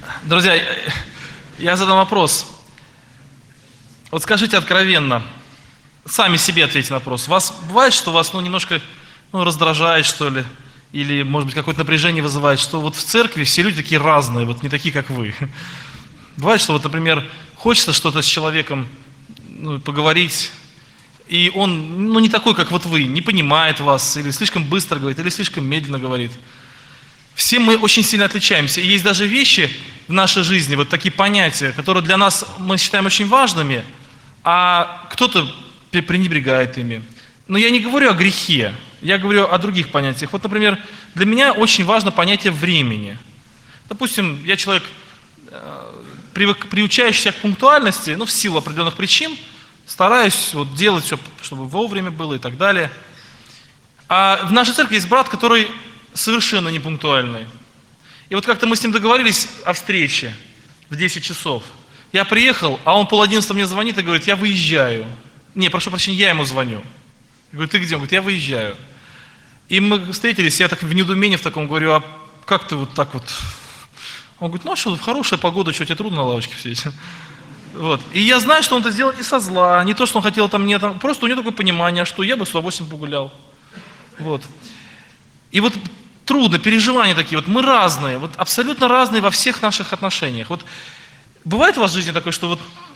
Друзья, я задам вопрос. Вот скажите откровенно, сами себе ответьте на вопрос. Вас бывает, что вас немножко раздражает, что ли? Или, может быть, какое-то напряжение вызывает, что вот в церкви все люди такие разные, вот не такие, как вы. Бывает, что вот, например, хочется что-то с человеком поговорить, и он, не такой, как вот вы, не понимает вас, или слишком быстро говорит, или слишком медленно говорит. Все мы очень сильно отличаемся. И есть даже вещи в нашей жизни, вот такие понятия, которые для нас мы считаем очень важными, а кто-то пренебрегает ими. Но я не говорю о грехе, я говорю о других понятиях. Вот, например, для меня очень важно понятие времени. Допустим, я человек, приучающийся к пунктуальности, в силу определенных причин, стараюсь делать все, чтобы вовремя было и так далее. А в нашей церкви есть брат, который совершенно не пунктуальный. И вот как-то мы с ним договорились о встрече в 10 часов. Я приехал, а он 10:30 мне звонит и говорит: я выезжаю. Не, прошу прощения, я ему звоню. Я говорю: ты где? Он говорит: я выезжаю. И мы встретились, я так в недоумении в таком говорю: а как ты вот так вот? Он говорит: ну а что, хорошая погода, что тебе трудно на лавочке сидеть? Вот. И я знаю, что он это сделал не со зла, не то, что он хотел мне просто у него такое понимание, что я бы с удовольствием погулял. Вот. И вот трудно, переживания такие, вот мы разные, вот абсолютно разные во всех наших отношениях. Вот бывает у вас в жизни такое, что вот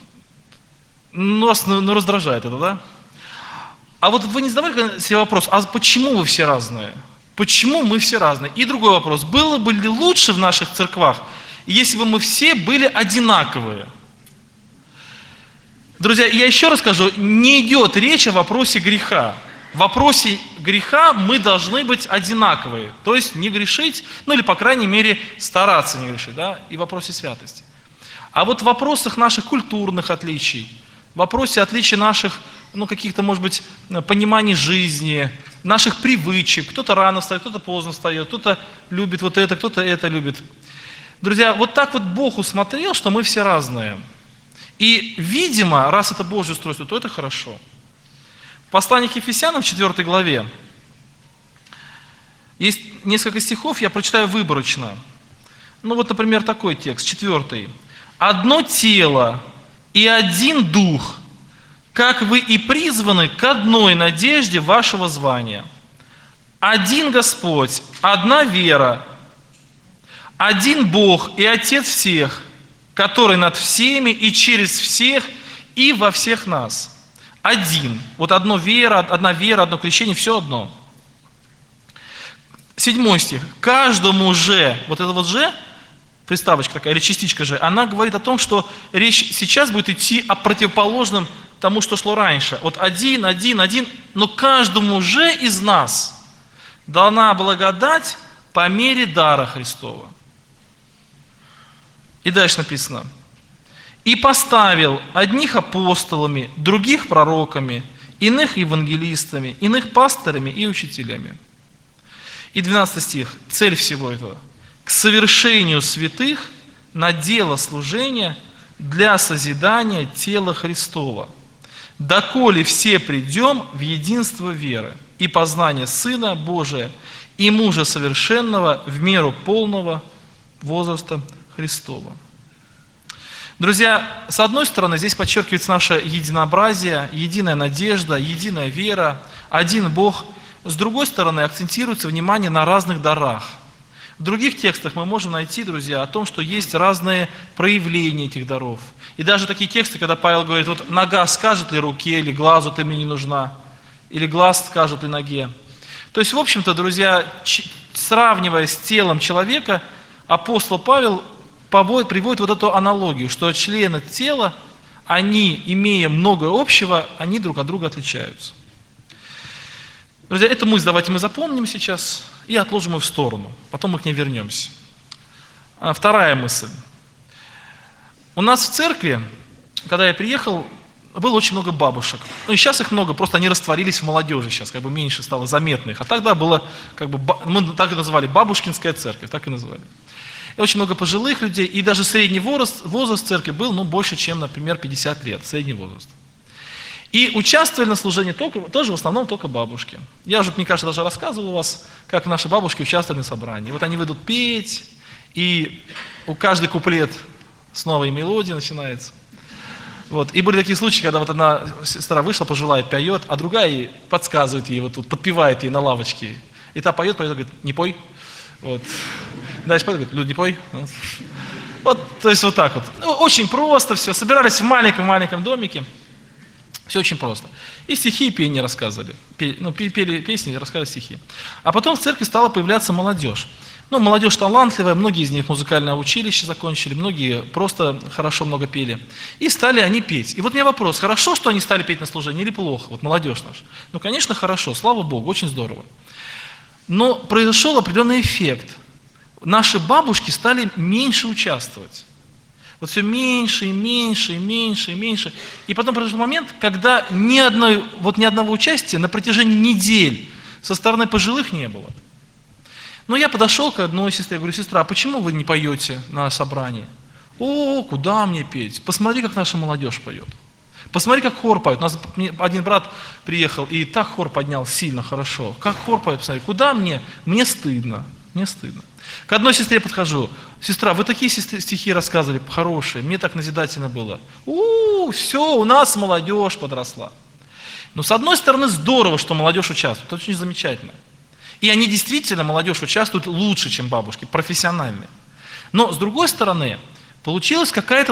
вас раздражает это, да? А вот вы не задавали себе вопрос: а почему вы все разные? Почему мы все разные? И другой вопрос: было бы ли лучше в наших церквах, если бы мы все были одинаковые? Друзья, я еще раз скажу, не идет речь о вопросе греха. В вопросе греха мы должны быть одинаковые, то есть не грешить, или, по крайней мере, стараться не грешить, да, и в вопросе святости. А вот в вопросах наших культурных отличий, в вопросе отличий наших, каких-то, может быть, пониманий жизни, наших привычек, кто-то рано встает, кто-то поздно встает, кто-то любит вот это, кто-то это любит. Друзья, вот так вот Бог усмотрел, что мы все разные. И, видимо, раз это Божье устройство, то это хорошо. В послании к Ефесянам, в 4 главе, есть несколько стихов, я прочитаю выборочно. Например, такой текст, 4. «Одно тело и один дух, как вы и призваны к одной надежде вашего звания. Один Господь, одна вера, один Бог и Отец всех, который над всеми и через всех и во всех нас». Один. Вот одна вера, одно крещение, все одно. 7 стих. «Каждому же», вот это вот «же», приставочка такая, или частичка «же», она говорит о том, что речь сейчас будет идти о противоположном тому, что шло раньше. Вот один, но каждому же из нас дана благодать по мере дара Христова. И дальше написано: «И поставил одних апостолами, других пророками, иных евангелистами, иных пасторами и учителями». И 12 стих. Цель всего этого: «К совершению святых на дело служения для созидания тела Христова, доколе все придем в единство веры и познание Сына Божия и мужа совершенного в меру полного возраста Христова». Друзья, с одной стороны, здесь подчеркивается наше единообразие, единая надежда, единая вера, один Бог. С другой стороны, акцентируется внимание на разных дарах. В других текстах мы можем найти, друзья, о том, что есть разные проявления этих даров. И даже такие тексты, когда Павел говорит: вот нога скажет ли руке, или глазу ты мне не нужна, или глаз скажет ли ноге. То есть, в общем-то, друзья, сравнивая с телом человека, апостол Павел приводит вот эту аналогию, что члены тела, они, имея много общего, они друг от друга отличаются. Друзья, эту мысль давайте мы запомним сейчас и отложим ее в сторону, потом мы к ней вернемся. Вторая мысль. У нас в церкви, когда я приехал, было очень много бабушек. И сейчас их много, просто они растворились в молодежи, сейчас меньше стало заметно их. А тогда было, мы так и называли, бабушкинская церковь, так и называли. И очень много пожилых людей, и даже средний возраст церкви был больше, чем, например, 50 лет, средний возраст. И участвовали на служении тоже в основном только бабушки. Я уже, мне кажется, даже рассказывал у вас, как наши бабушки участвовали на собрании. Вот они выйдут петь, и у каждый куплет с новой мелодией начинается. Вот. И были такие случаи, когда вот одна сестра вышла, пожилая, поет, а другая ей подсказывает ей, вот тут подпевает ей на лавочке. И та поет, говорит, не пой. Вот. Дальше поет, говорит, Люд, не пой. Вот, то есть вот так вот. Ну, очень просто все. Собирались в маленьком домике. Все очень просто. И стихи и пение рассказывали. Пели песни и рассказывали стихи. А потом в церкви стала появляться молодежь. Ну, молодежь талантливая, многие из них музыкальное училище закончили, многие просто хорошо много пели. И стали они петь. И вот у меня вопрос, хорошо, что они стали петь на служении или плохо? Вот молодежь наша. Ну, конечно, хорошо, слава Богу, очень здорово. Но произошел определенный эффект. Наши бабушки стали меньше участвовать. Вот все меньше и меньше и меньше и меньше. И потом произошел момент, когда ни одного участия на протяжении недель со стороны пожилых не было. Но я подошел к одной сестре, говорю, сестра, а почему вы не поете на собрании? О, куда мне петь? Посмотри, как наша молодежь поет. Посмотри, как хор поет. У нас один брат приехал, и так хор поднял сильно, хорошо. Как хор поет, посмотри, куда мне? Мне стыдно, мне стыдно. К одной сестре подхожу, сестра, вы такие стихи рассказывали, хорошие, мне так назидательно было. Все, у нас молодежь подросла. Но с одной стороны здорово, что молодежь участвует, это очень замечательно. И они действительно, молодежь, участвуют лучше, чем бабушки, профессиональные. Но с другой стороны, получилось какое-то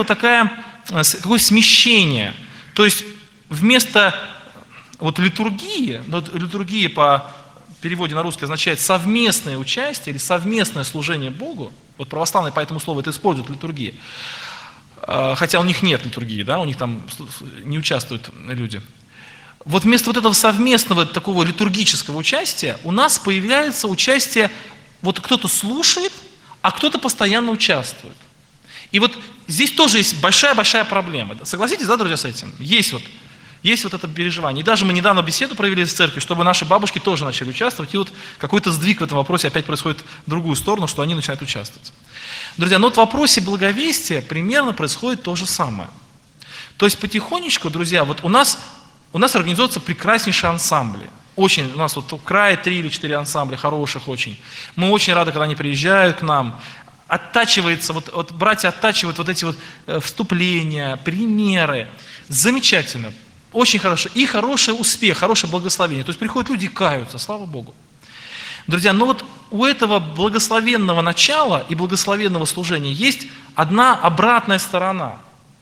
смещение. То есть вместо литургии, литургия по переводе на русский означает совместное участие или совместное служение Богу, вот православные по этому слову это используют литургии, хотя у них нет литургии, да, у них там не участвуют люди. Вот вместо этого совместного такого литургического участия у нас появляется участие, вот кто-то слушает, а кто-то постоянно участвует. И вот здесь тоже есть большая-большая проблема. Согласитесь, да, друзья, с этим? Есть вот это переживание. И даже мы недавно беседу провели в церкви, чтобы наши бабушки тоже начали участвовать. И вот какой-то сдвиг в этом вопросе опять происходит в другую сторону, что они начинают участвовать. Друзья, но вот в вопросе благовестия примерно происходит то же самое. То есть потихонечку, друзья, вот у нас организуются прекраснейшие ансамбли. Очень, у нас вот в крае 3 или 4 ансамбля, хороших очень. Мы очень рады, когда они приезжают к нам. Оттачивается, вот братья оттачивают вот эти вот вступления, примеры. Замечательно, очень хорошо. И хороший успех, хорошее благословение. То есть приходят люди и каются, слава Богу. Друзья, но вот у этого благословенного начала и благословенного служения есть одна обратная сторона,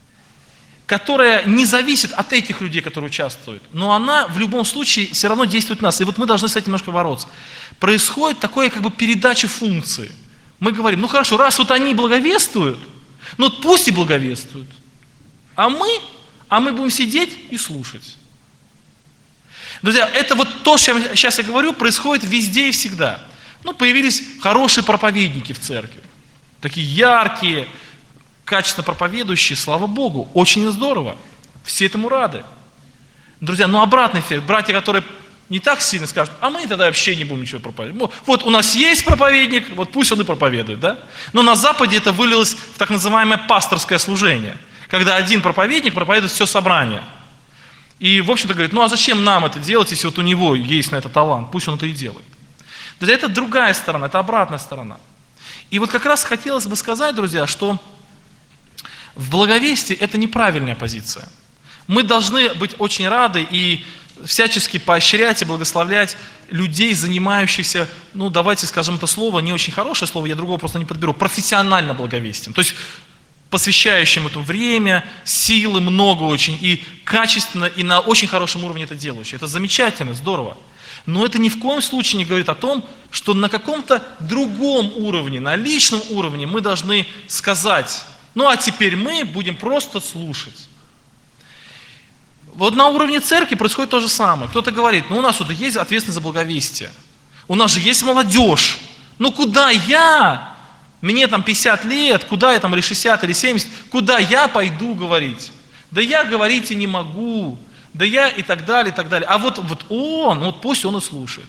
которая не зависит от этих людей, которые участвуют, но она в любом случае все равно действует в нас. И вот мы должны с этим немножко бороться. Происходит такое передача функции. Мы говорим, ну хорошо, раз вот они благовествуют, ну пусть и благовествуют. А мы будем сидеть и слушать. Друзья, это вот то, что сейчас я говорю, происходит везде и всегда. Ну, появились хорошие проповедники в церкви. Такие яркие, качественно проповедующие, слава Богу, очень здорово. Все этому рады. Друзья, но обратный эффект. Братья, которые не так сильно скажут, а мы тогда вообще не будем ничего проповедовать. Вот у нас есть проповедник, вот пусть он и проповедует, да? Но на Западе это вылилось в так называемое пасторское служение, когда один проповедник проповедует все собрание. И, в общем-то, говорит, ну а зачем нам это делать, если вот у него есть на это талант, пусть он это и делает. Друзья, это другая сторона, это обратная сторона. И вот как раз хотелось бы сказать, друзья, что в благовестии это неправильная позиция. Мы должны быть очень рады и всячески поощрять и благословлять людей, занимающихся, ну давайте скажем это слово, не очень хорошее слово, я другого просто не подберу, профессионально благовестием. То есть посвящающим этому время, силы много очень, и качественно, и на очень хорошем уровне это делающие. Это замечательно, здорово. Но это ни в коем случае не говорит о том, что на каком-то другом уровне, на личном уровне мы должны сказать, ну а теперь мы будем просто слушать. Вот на уровне церкви происходит то же самое. Кто-то говорит, ну у нас вот есть ответственность за благовестие. У нас же есть молодежь. Ну куда я? Мне там 50 лет, куда я там, или 60, или 70, куда я пойду говорить? Да я говорить и не могу. Да я и так далее, и так далее. А вот он, вот пусть он и слушает.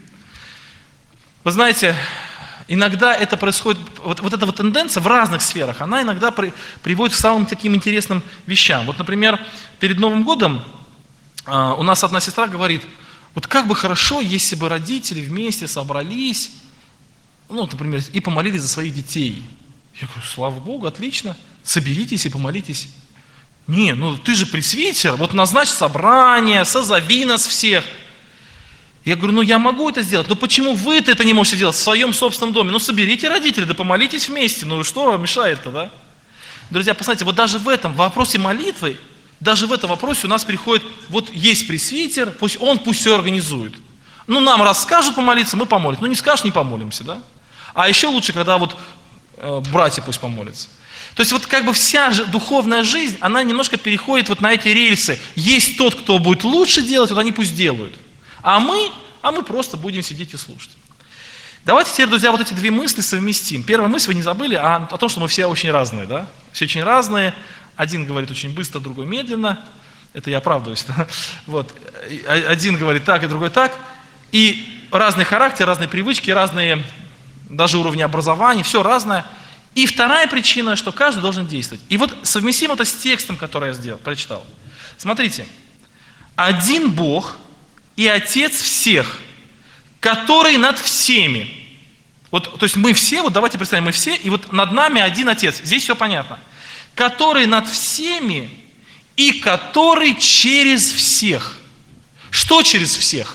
Вы знаете, иногда это происходит, вот эта вот тенденция в разных сферах, она иногда приводит к самым таким интересным вещам. Вот, например, перед Новым годом у нас одна сестра говорит, вот как бы хорошо, если бы родители вместе собрались, ну, например, и помолились за своих детей. Я говорю, слава Богу, отлично, соберитесь и помолитесь. Не, ну ты же пресвитер, вот назначь собрание, созови нас всех. Я говорю, ну я могу это сделать, но почему вы-то это не можете делать в своем собственном доме? Ну соберите родителей, да помолитесь вместе, ну что мешает-то, да? Друзья, посмотрите, вот даже в этом вопросе молитвы, даже в этом вопросе у нас приходит, вот есть пресвитер, пусть все организует. Ну нам расскажут помолиться, мы помолимся, ну не скажешь, не помолимся, да? А еще лучше, когда вот братья пусть помолятся. То есть вот как бы вся духовная жизнь, она немножко переходит вот на эти рельсы. Есть тот, кто будет лучше делать, вот они пусть делают. А мы просто будем сидеть и слушать. Давайте теперь, друзья, вот эти две мысли совместим. Первая мысль, вы не забыли, о том, что мы все очень разные, да? Все очень разные. Один говорит очень быстро, другой медленно. Это я оправдываюсь. Вот. Один говорит так, и другой так. И разный характер, разные привычки, разные даже уровни образования, все разное. И вторая причина, что каждый должен действовать. И вот совместим это с текстом, который я прочитал. Смотрите. Один Бог и Отец всех, который над всеми. Вот, то есть мы все, вот давайте представим, мы все, и вот над нами один Отец. Здесь все понятно. Который над всеми и который через всех. Что через всех?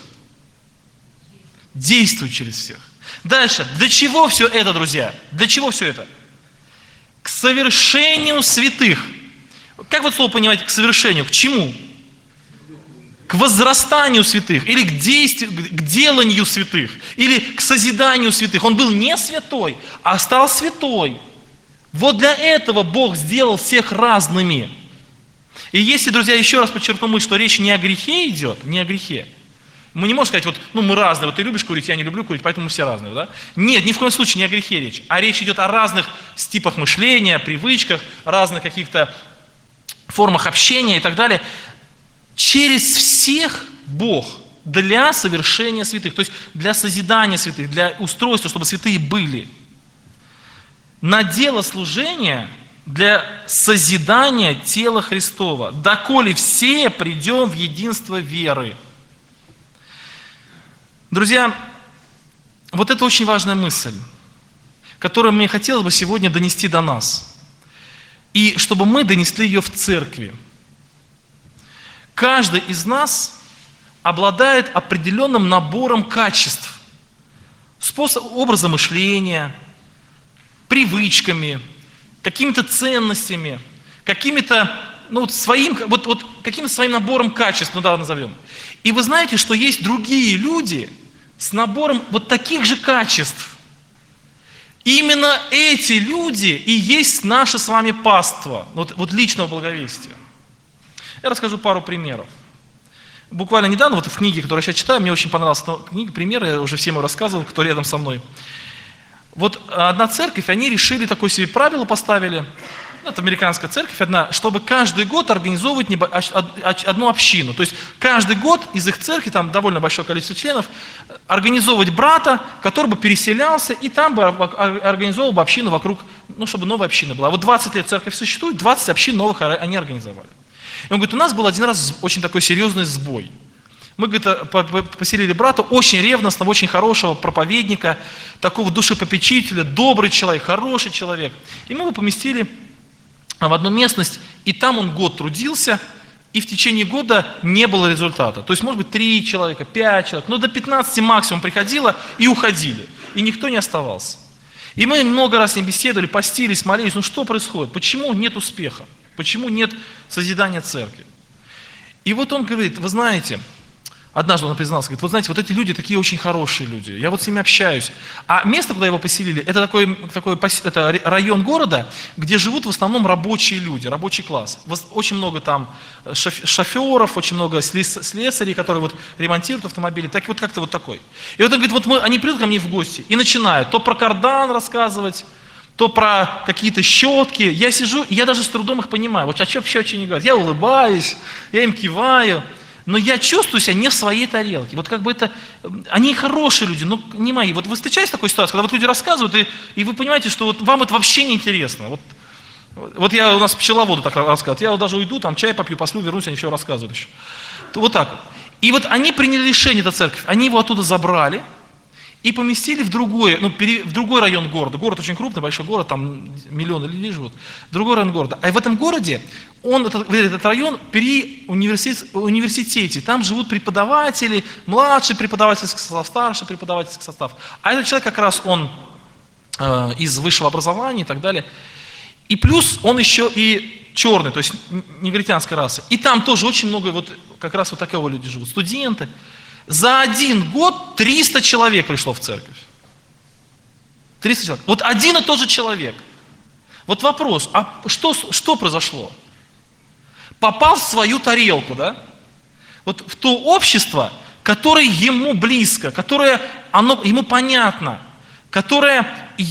Действует через всех. Дальше. Для чего все это, друзья? Для чего все это? К совершению святых. Как вот слово понимаете, к совершению? К чему? К возрастанию святых, или к действию, к деланию святых, или к созиданию святых. Он был не святой, а стал святой. Вот для этого Бог сделал всех разными. И если, друзья, еще раз подчеркну мысль, что речь не о грехе идет, не о грехе. Мы не можем сказать, вот, ну мы разные, вот ты любишь курить, я не люблю курить, поэтому мы все разные, да? Нет, ни в коем случае не о грехе речь, а речь идет о разных типах мышления, привычках, разных каких-то формах общения и так далее. Через всех Бог для совершения святых, то есть для созидания святых, для устройства, чтобы святые были. На дело служения для созидания тела Христова, доколе все придем в единство веры. Друзья, вот это очень важная мысль, которую мне хотелось бы сегодня донести до нас. И чтобы мы донесли ее в церкви. Каждый из нас обладает определенным набором качеств, образом мышления, привычками, какими-то ценностями, какими-то каким-то своим набором качеств, назовем. И вы знаете, что есть другие люди с набором вот таких же качеств. И именно эти люди и есть наше с вами паство, вот личного благовестия. Я расскажу пару примеров. Буквально недавно, вот в книге, которую я сейчас читаю, мне очень понравилась книга, примеры, я уже всем рассказывал, кто рядом со мной. Вот одна церковь, они решили, такое себе правило поставили, это американская церковь одна, чтобы каждый год организовывать одну общину. То есть каждый год из их церкви, там довольно большое количество членов, организовывать брата, который бы переселялся, и там бы организовал бы общину вокруг, чтобы новая община была. Вот 20 лет церковь существует, 20 общин новых они организовали. И он говорит, у нас был один раз очень такой серьезный сбой. Мы, говорит, поселили брата, очень ревностного, очень хорошего проповедника, такого душепопечителя, добрый человек, хороший человек. И мы его поместили в одну местность, и там он год трудился, и в течение года не было результата. То есть, может быть, 3 человека, 5 человек, но до 15 максимум приходило и уходили. И никто не оставался. И мы много раз с ним беседовали, постились, молились, что происходит? Почему нет успеха? Почему нет созидания церкви? И вот он говорит, вы знаете, однажды он признался, говорит, вот знаете, вот эти люди такие очень хорошие люди, я вот с ними общаюсь. А место, куда его поселили, это это район города, где живут в основном рабочие люди, рабочий класс. Очень много там шоферов, очень много слесарей, которые вот ремонтируют автомобили, так вот как-то вот такой. И вот он говорит, они придут ко мне в гости и начинают то про кардан рассказывать, то про какие-то щетки. Я сижу, и я даже с трудом их понимаю. Вот о чем вообще не говорят. Я улыбаюсь, я им киваю. Но я чувствую себя не в своей тарелке. Вот как бы это... Они хорошие люди, но не мои. Вот вы встречаетесь с такой ситуацией, когда вот люди рассказывают, и вы понимаете, что вот вам это вообще не интересно. Вот у нас пчеловоды так рассказывают. Я вот даже уйду, там чай попью, послю, вернусь, они все рассказывают еще. Вот так вот. И вот они приняли решение, эта церковь. Они его оттуда забрали. и поместили в другой, в другой район города. Город очень крупный, большой город, там миллионы людей живут. Другой район города. А в этом городе, этот район при университете. Там живут преподаватели, младший преподавательский состав, старший преподавательский состав. А этот человек как раз он из высшего образования и так далее. И плюс он еще и черный, то есть негритянской расы. И там тоже очень много как раз вот такого люди живут, студенты. За один год 300 человек пришло в церковь. 300 человек. Вот один и тот же человек. Вот вопрос, а что произошло? Попал в свою тарелку, да? Вот в то общество, которое ему близко, которое ему понятно, которое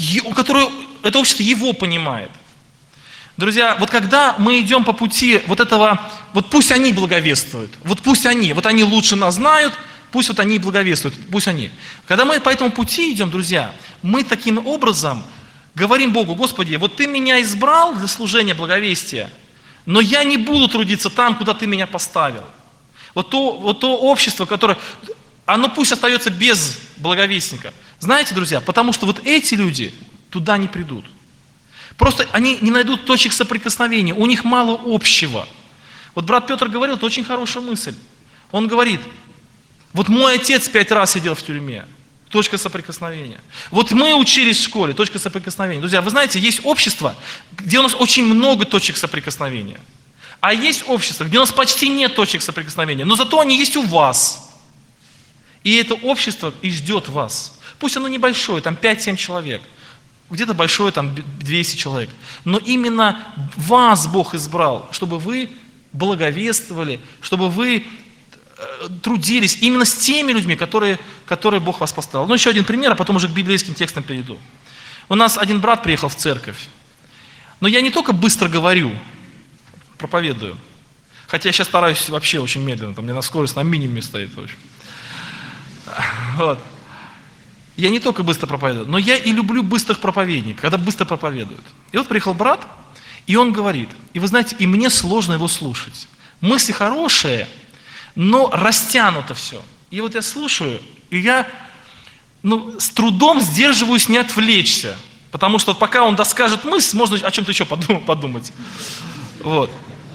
это общество его понимает. Друзья, вот когда мы идем по пути вот этого, вот пусть они благовествуют, вот пусть они, вот они лучше нас знают, пусть вот они благовествуют, пусть они. Когда мы по этому пути идем, друзья, мы таким образом говорим Богу: Господи, вот Ты меня избрал для служения благовестия, но я не буду трудиться там, куда Ты меня поставил. Вот то общество, которое, оно пусть остается без благовестника. Знаете, друзья, потому что вот эти люди туда не придут. Просто они не найдут точек соприкосновения, у них мало общего. Вот брат Петр говорил, это очень хорошая мысль. Он говорит: вот мой отец 5 раз сидел в тюрьме, точка соприкосновения. Вот мы учились в школе, точка соприкосновения. Друзья, вы знаете, есть общество, где у нас очень много точек соприкосновения. А есть общество, где у нас почти нет точек соприкосновения, но зато они есть у вас. И это общество и ждет вас. Пусть оно небольшое, там 5-7 человек. Где-то большое, там 200 человек. Но именно вас Бог избрал, чтобы вы благовествовали, чтобы вы трудились именно с теми людьми, которые Бог вас поставил. Ну, еще один пример, а потом уже к библейским текстам перейду. У нас один брат приехал в церковь. Но я не только быстро говорю, проповедую. Хотя я сейчас стараюсь вообще очень медленно. Там у меня на скорость на минимуме стоит. В общем. Вот. Я не только быстро проповедую, но я и люблю быстрых проповедников, когда быстро проповедуют. И вот приехал брат, и он говорит, и вы знаете, и мне сложно его слушать. Мысли хорошие, но растянуто все. И вот я слушаю, и я с трудом сдерживаюсь не отвлечься. Потому что пока он доскажет мысль, можно о чем-то еще подумать. Вот.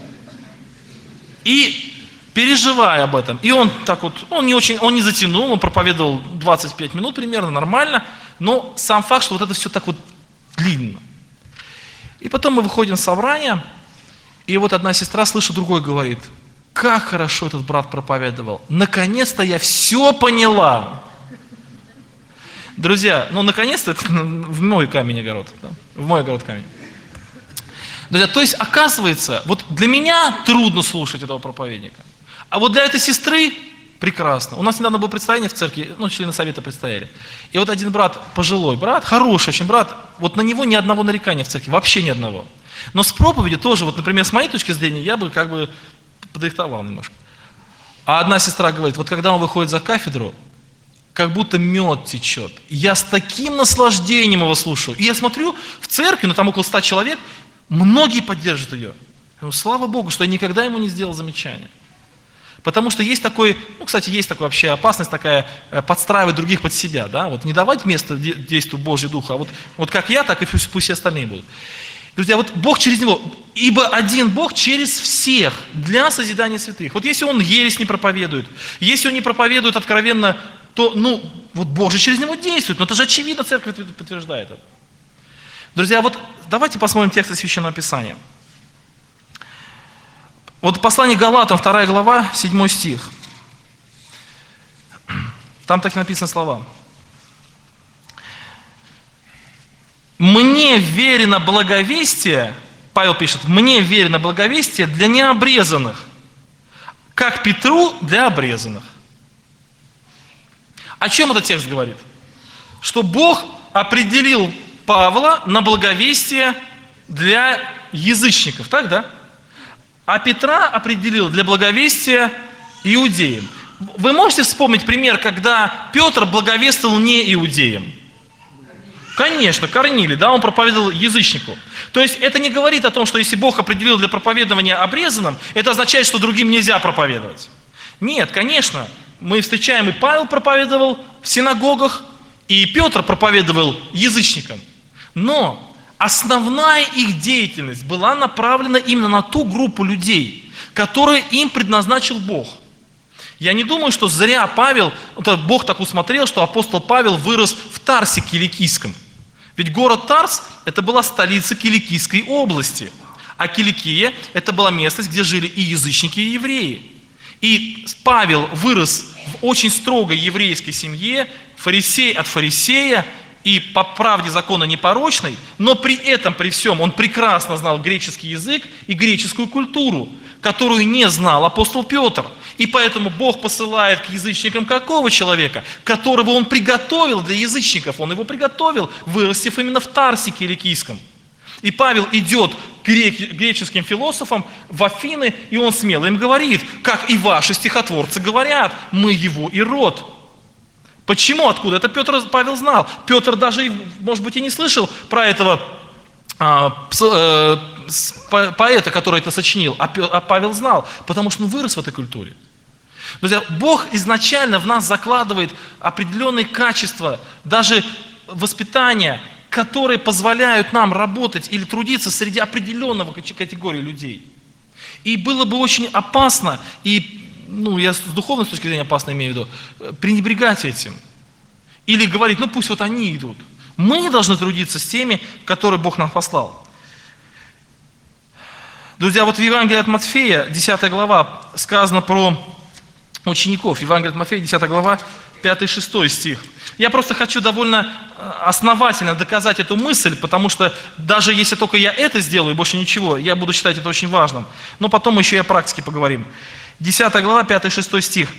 И переживая об этом, и он так вот, он не затянул, он проповедовал 25 минут примерно, нормально, но сам факт, что вот это все так вот длинно. И потом мы выходим с собрания, и вот одна сестра, слышу, другой говорит: как хорошо этот брат проповедовал, наконец-то я все поняла. Друзья, наконец-то, это в мой камень огород, да? В мой огород камень. Друзья, то есть, оказывается, вот для меня трудно слушать этого проповедника. А вот для этой сестры прекрасно. У нас недавно было представление в церкви, члены совета предстояли. И вот один брат, пожилой брат, хороший очень брат, вот на него ни одного нарекания в церкви, вообще ни одного. Но с проповедью тоже, вот, например, с моей точки зрения, я бы как бы подрихтовал немножко. А одна сестра говорит, вот когда он выходит за кафедру, как будто мед течет. Я с таким наслаждением его слушаю. И я смотрю в церкви, там около 100 человек, многие поддерживают ее. Слава Богу, что я никогда ему не сделал замечания. Потому что есть такой, кстати, есть такая вообще опасность такая, подстраивать других под себя, да, вот не давать место действию Божьего Духа, а вот как я, так и пусть все остальные будут. Друзья, вот Бог через него, ибо один Бог через всех для созидания святых. Вот если он ересь не проповедует, если он не проповедует откровенно, то, вот Бог же через него действует, но это же очевидно, церковь подтверждает это. Друзья, вот давайте посмотрим тексты Священного Писания. Вот послание Галатам, 2 глава, 7 стих. Там так и написаны слова. «Мне верено благовестие», Павел пишет, «мне верено благовестие для необрезанных, как Петру для обрезанных». О чем этот текст говорит? Что Бог определил Павла на благовестие для язычников, так, да? А Петра определил для благовестия иудеям. Вы можете вспомнить пример, когда Петр благовествовал не иудеям? Конечно, Корнилий, да, он проповедовал язычнику. То есть это не говорит о том, что если Бог определил для проповедования обрезанным, это означает, что другим нельзя проповедовать. Нет, конечно, мы встречаем, и Павел проповедовал в синагогах, И Петр проповедовал язычникам. Но основная их деятельность была направлена именно на ту группу людей, которую им предназначил Бог. Я не думаю, что зря Бог так усмотрел, что апостол Павел вырос в Тарсе Киликийском. Ведь город Тарс – это была столица Киликийской области. А Киликия – это была местность, где жили и язычники, и евреи. И Павел вырос в очень строгой еврейской семье, фарисей от фарисея, и по правде закона непорочной, но при этом, при всем, он прекрасно знал греческий язык и греческую культуру, которую не знал апостол Петр. И поэтому Бог посылает к язычникам какого человека, которого он приготовил для язычников. Он его приготовил, вырастив именно в Тарсе Киликийском. И Павел идет к греческим философам в Афины, и он смело им говорит, как и ваши стихотворцы говорят, мы его и род. Почему? Откуда? Это Павел знал. Петр даже, может быть, и не слышал про этого поэта, который это сочинил, а Павел знал, потому что он вырос в этой культуре. Друзья, Бог изначально в нас закладывает определенные качества, даже воспитания, которые позволяют нам работать или трудиться среди определенного категории людей. И было бы очень опасно, я с духовной точки зрения опасно имею в виду, пренебрегать этим. Или говорить, пусть вот они идут. Мы не должны трудиться с теми, которые Бог нам послал. Друзья, вот в Евангелии от Матфея, 10 глава, сказано про учеников. Евангелие от Матфея, 10 глава, 5-6 стих. Я просто хочу довольно основательно доказать эту мысль, потому что даже если только я это сделаю, больше ничего, я буду считать это очень важным. Но потом еще и о практике поговорим. 10 глава, 5-6 стих.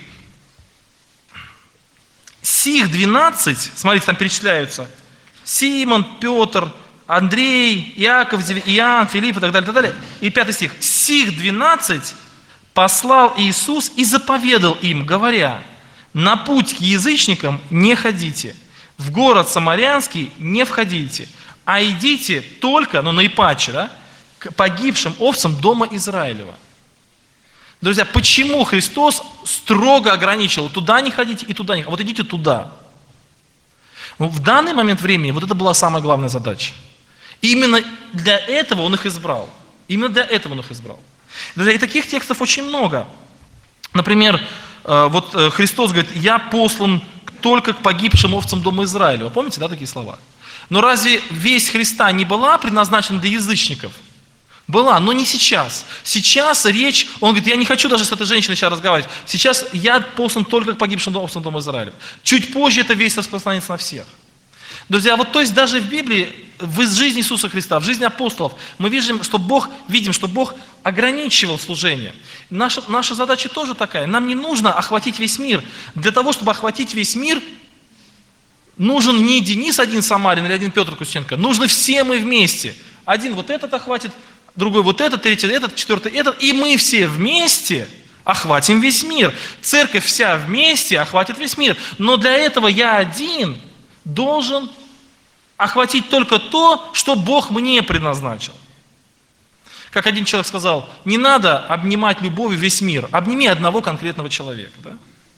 Сих 12, смотрите, там перечисляются, Симон, Петр, Андрей, Иаков, Иоанн, Филипп и так далее, и так далее. И 5 стих. Сих 12 послал Иисус и заповедал им, говоря, на путь к язычникам не ходите, в город Самарянский не входите, а идите только, наипаче, к погибшим овцам дома Израилева. Друзья, почему Христос строго ограничил, туда не ходите и туда не ходите, вот идите туда. В данный момент времени вот это была самая главная задача. И именно для этого Он их избрал. Именно для этого Он их избрал. Друзья, и таких текстов очень много. Например, вот Христос говорит, я послан только к погибшим овцам дома Израиля. Вы помните, такие слова? Но разве весть Христа не была предназначена для язычников? Была, но не сейчас. Сейчас речь, он говорит, я не хочу даже с этой женщиной сейчас разговаривать. Сейчас я послан только к погибшим овцам дома Израиля. Чуть позже эта весть распространится на всех. Друзья, вот то есть даже в Библии, в жизни Иисуса Христа, в жизни апостолов, мы видим, что Бог ограничивал служение. Наша задача тоже такая. Нам не нужно охватить весь мир. Для того, чтобы охватить весь мир, нужен не Денис один Самарин или один Петр Кустенко. Нужны все мы вместе. Один вот этот охватит, другой вот этот, третий этот, четвертый этот. И мы все вместе охватим весь мир. Церковь вся вместе охватит весь мир. Но для этого я один должен охватить только то, что Бог мне предназначил. Как один человек сказал, не надо обнимать любовью весь мир, обними одного конкретного человека. Да?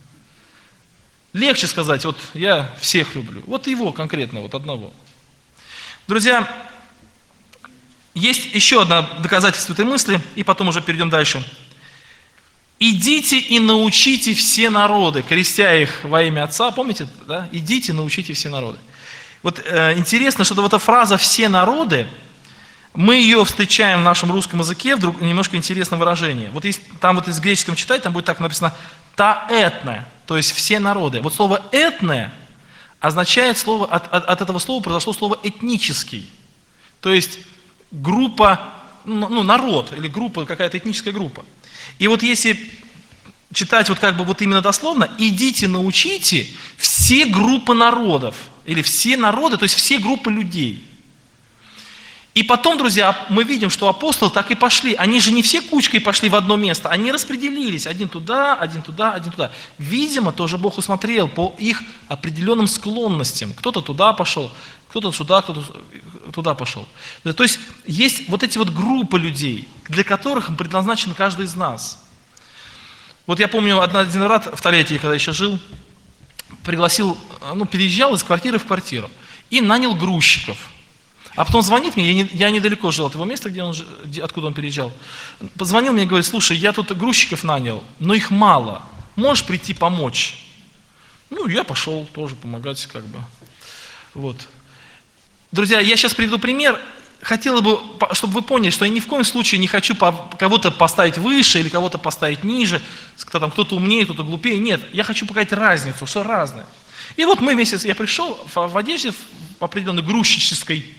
Легче сказать, вот я всех люблю, вот его конкретно, вот одного. Друзья, есть еще одно доказательство этой мысли, и потом уже перейдем дальше. Идите и научите все народы, крестя их во имя Отца, помните, да? Идите, научите все народы. Вот интересно, что вот эта фраза «все народы», мы ее встречаем в нашем русском языке в немножко интересном выражении. Вот если там вот из греческого читать, там будет так написано «та этне», то есть все народы. Вот слово «этне» означает слово, от этого слова произошло слово «этнический». То есть группа, народ или группа, какая-то этническая группа. И вот если читать вот как бы вот именно дословно, идите, научите все группы народов, или все народы, то есть все группы людей. И потом, друзья, мы видим, что апостолы так и пошли. Они же не все кучкой пошли в одно место, они распределились. Один туда, один туда, один туда. Видимо, тоже Бог усмотрел по их определенным склонностям. Кто-то туда пошел, кто-то сюда, кто-то туда пошел. То есть есть вот эти вот группы людей, для которых предназначен каждый из нас. Вот я помню один раз в Тольятти, когда еще жил, пригласил, переезжал из квартиры в квартиру и нанял грузчиков. А потом звонит мне, я недалеко жил от его места, откуда он переезжал. Позвонил мне и говорит: слушай, я тут грузчиков нанял, но их мало. Можешь прийти помочь? Я пошел тоже помогать, Вот. Друзья, я сейчас приведу пример. Хотела бы, чтобы вы поняли, что я ни в коем случае не хочу кого-то поставить выше или кого-то поставить ниже, кто-то умнее, кто-то глупее. Нет, я хочу показать разницу, что разное. И вот я пришел в одежде в определенной грузчической,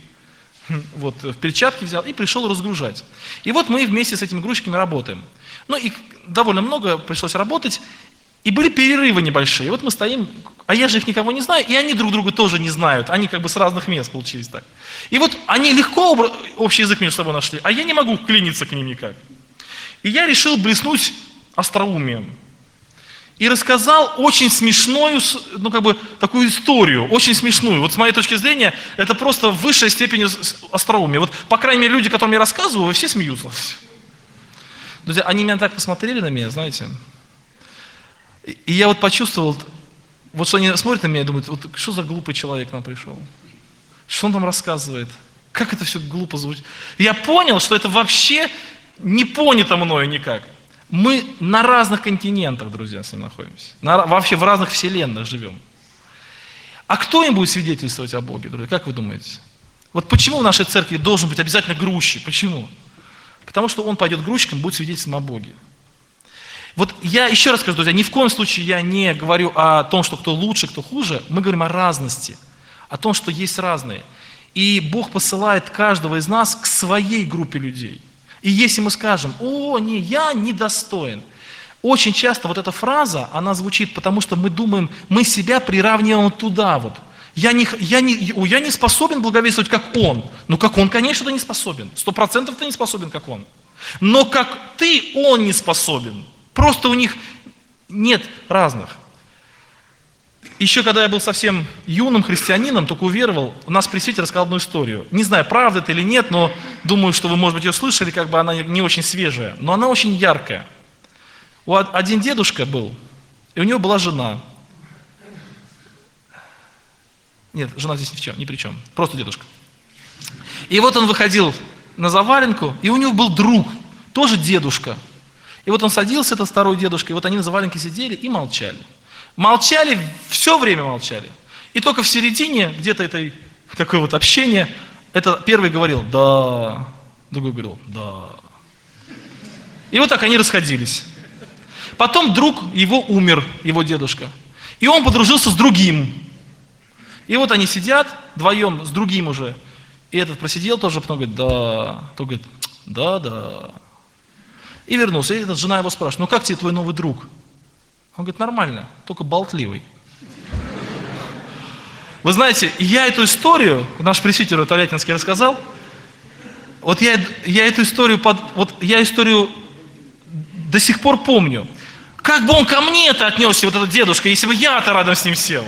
в перчатке взял и пришел разгружать. И вот мы вместе с этими грузчиками работаем. И довольно много пришлось работать, и были перерывы небольшие. И вот мы стоим, а я же их никого не знаю, и они друг друга тоже не знают. Они с разных мест получились так. И вот они легко общий язык между собой нашли, а я не могу вклиниться к ним никак. И я решил блеснуть остроумием. И рассказал очень смешную, такую историю, очень смешную. Вот с моей точки зрения, это просто в высшей степени остроумия. Вот, по крайней мере, люди, которым я рассказываю, все смеются. Друзья, они меня так посмотрели на меня, знаете. И я вот почувствовал, что они смотрят на меня и думают: что за глупый человек к нам пришел? Что он там рассказывает? Как это все глупо звучит? Я понял, что это вообще не понято мною никак. Мы на разных континентах, друзья, с ним находимся. Вообще в разных вселенных живем. А кто им будет свидетельствовать о Боге, друзья? Как вы думаете? Вот почему в нашей церкви должен быть обязательно грузчик? Почему? Потому что он пойдет грузчиком, будет свидетельством о Боге. Вот я еще раз скажу, друзья, ни в коем случае я не говорю о том, что кто лучше, кто хуже. Мы говорим о разности, о том, что есть разные. И Бог посылает каждого из нас к своей группе людей. И если мы скажем: я недостоин, очень часто вот эта фраза, она звучит, потому что мы думаем, мы себя приравниваем туда вот. Я не способен благовествовать, как он. Как он, конечно, ты не способен. 100% ты не способен, как он. Но как ты, он не способен. Просто у них нет разных. Еще когда я был совсем юным христианином, только уверовал, у нас пресвитер рассказал одну историю. Не знаю, правда это или нет, но думаю, что вы, может быть, ее слышали, она не очень свежая, но она очень яркая. Один дедушка был, и у него была жена. Нет, жена здесь ни при чем, просто дедушка. И вот он выходил на заваленку, и у него был друг, тоже дедушка. И вот он садился, этот старый дедушка, и вот они на заваленке сидели и молчали. Молчали, все время молчали. И только в середине где-то такое вот общение, это первый говорил «да», другой говорил «да». И вот так они расходились. Потом друг его умер, его дедушка. И он подружился с другим. И вот они сидят вдвоем с другим уже. И этот просидел тоже, потом говорит «да», тот говорит «да». И вернулся. И эта жена его спрашивает: как тебе твой новый друг? Он говорит: нормально, только болтливый. Вы знаете, я эту историю, наш пресвитер Тольяттинский рассказал, я эту историю, я историю до сих пор помню. Как бы он ко мне-то отнесся, вот этот дедушка, если бы я-то рядом с ним сел?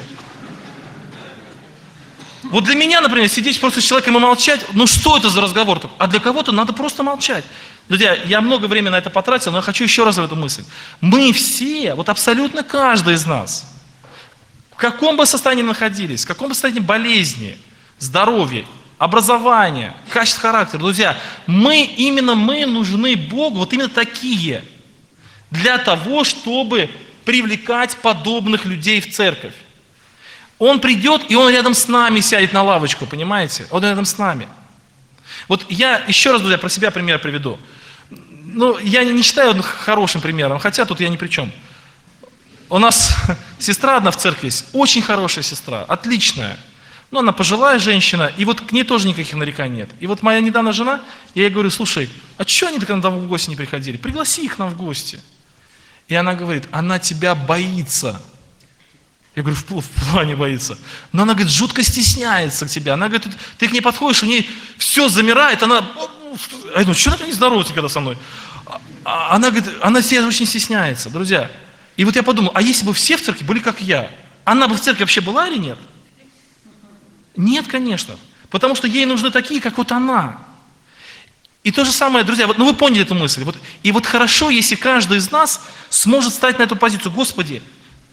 Вот для меня, например, сидеть просто с человеком и молчать, что это за разговор? А для кого-то надо просто молчать. Друзья, я много времени на это потратил, но я хочу еще раз в эту мысль. Мы все, абсолютно каждый из нас, в каком бы состоянии находились, в каком бы состоянии болезни, здоровья, образования, качества характера, друзья, именно мы нужны Богу, вот именно такие, для того, чтобы привлекать подобных людей в церковь. Он придет, и он рядом с нами сядет на лавочку, понимаете? Он рядом с нами. Вот я еще раз, друзья, про себя пример приведу. Я не считаю хорошим примером, хотя тут я ни при чем. У нас сестра одна в церкви есть, очень хорошая сестра, отличная. Она пожилая женщина, и вот к ней тоже никаких нареканий нет. И вот моя недавно жена, я ей говорю: слушай, а что они к нам в гости не приходили? Пригласи их к нам в гости. И она говорит: она тебя боится. Я говорю: в плане боится. Но она, говорит, жутко стесняется к тебе. Она говорит: ты к ней подходишь, у ней все замирает, она... Я думаю: что она не здоровается никогда со мной? Она говорит, она себя очень стесняется, друзья. И вот я подумал: а если бы все в церкви были как я, она бы в церкви вообще была или нет? Нет, конечно. Потому что ей нужны такие, как вот она. И то же самое, друзья, вы поняли эту мысль. И вот хорошо, если каждый из нас сможет стать на эту позицию. Господи,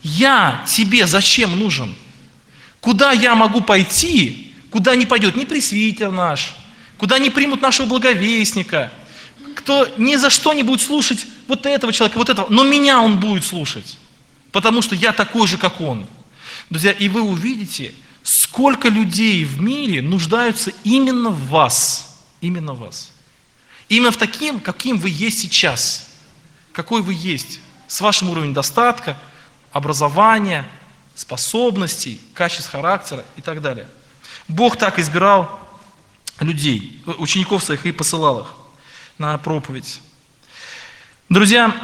Я тебе зачем нужен? Куда я могу пойти, куда не пойдет ни пресвитер наш, куда не примут нашего благовестника, кто ни за что не будет слушать вот этого человека, вот этого, но меня он будет слушать, потому что я такой же, как он. Друзья, и вы увидите, сколько людей в мире нуждаются именно в вас, именно в вас. Именно в таким, каким вы есть сейчас, какой вы есть, с вашим уровнем достатка, образования, способностей, качеств характера и так далее. Бог так избирал людей, учеников своих, и посылал их на проповедь. Друзья,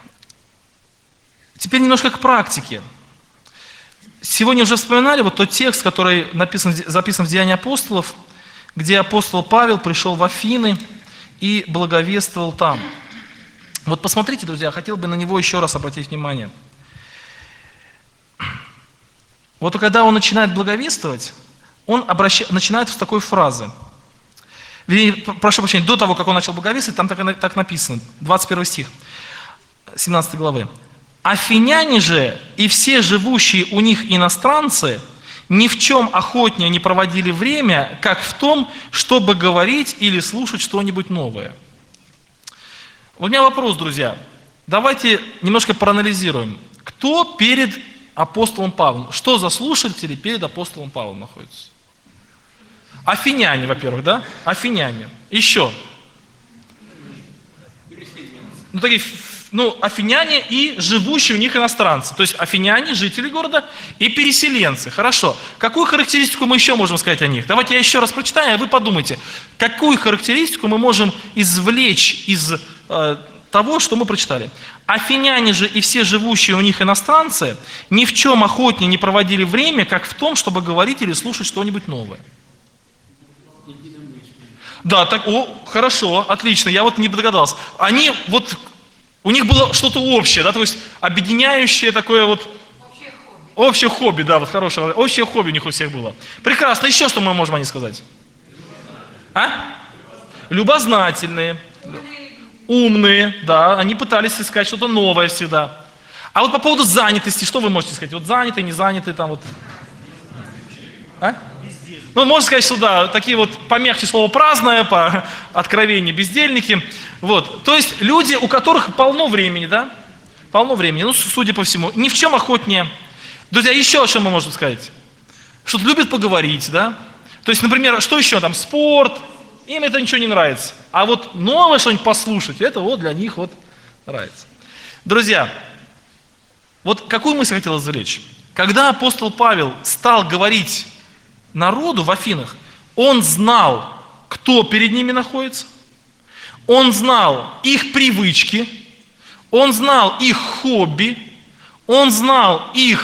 теперь немножко к практике. Сегодня уже вспоминали вот тот текст, который записан в Деяниях апостолов, где апостол Павел пришел в Афины и благовествовал там. Вот посмотрите, друзья, хотел бы на него еще раз обратить внимание. Вот когда он начинает благовествовать, он начинает с такой фразы. Прошу прощения, до того, как он начал благовествовать, там так написано, 21 стих, 17 главы. «Афиняне же и все живущие у них иностранцы ни в чем охотнее не проводили время, как в том, чтобы говорить или слушать что-нибудь новое». У меня вопрос, друзья. Давайте немножко проанализируем. Кто перед апостолом Павлом? Что за слушатели перед апостолом Павлом находятся? Афиняне, во-первых, да? Афиняне. Еще. Афиняне и живущие у них иностранцы. То есть афиняне, жители города, и переселенцы. Хорошо. Какую характеристику мы еще можем сказать о них? Давайте я еще раз прочитаю, а вы подумайте, какую характеристику мы можем извлечь из того, что мы прочитали. Афиняне же и все живущие у них иностранцы ни в чем охотнее не проводили время, как в том, чтобы говорить или слушать что-нибудь новое. Да, так, хорошо, отлично, я вот не догадался. У них было что-то общее, да, то есть объединяющее такое вот... Общее хобби, да, вот хорошее. Общее хобби у них у всех было. Прекрасно, еще что мы можем о них сказать? Любознательные. Умные, да, они пытались искать что-то новое всегда. А вот по поводу занятости, что вы можете сказать? Вот занятые, не занятые, там вот. Можно сказать, что да, такие вот помягче слово праздное, по откровению бездельники. Вот. То есть люди, у которых полно времени, да? Полно времени, судя по всему, ни в чем охотнее. Друзья, еще о чем мы можем сказать? Что-то любят поговорить, да? То есть, например, что еще там? Спорт. Им это ничего не нравится. А вот новое что-нибудь послушать, это вот для них вот нравится. Друзья, вот какую мысль хотел извлечь? Когда апостол Павел стал говорить народу в Афинах, он знал, кто перед ними находится, он знал их привычки, он знал их хобби, он знал их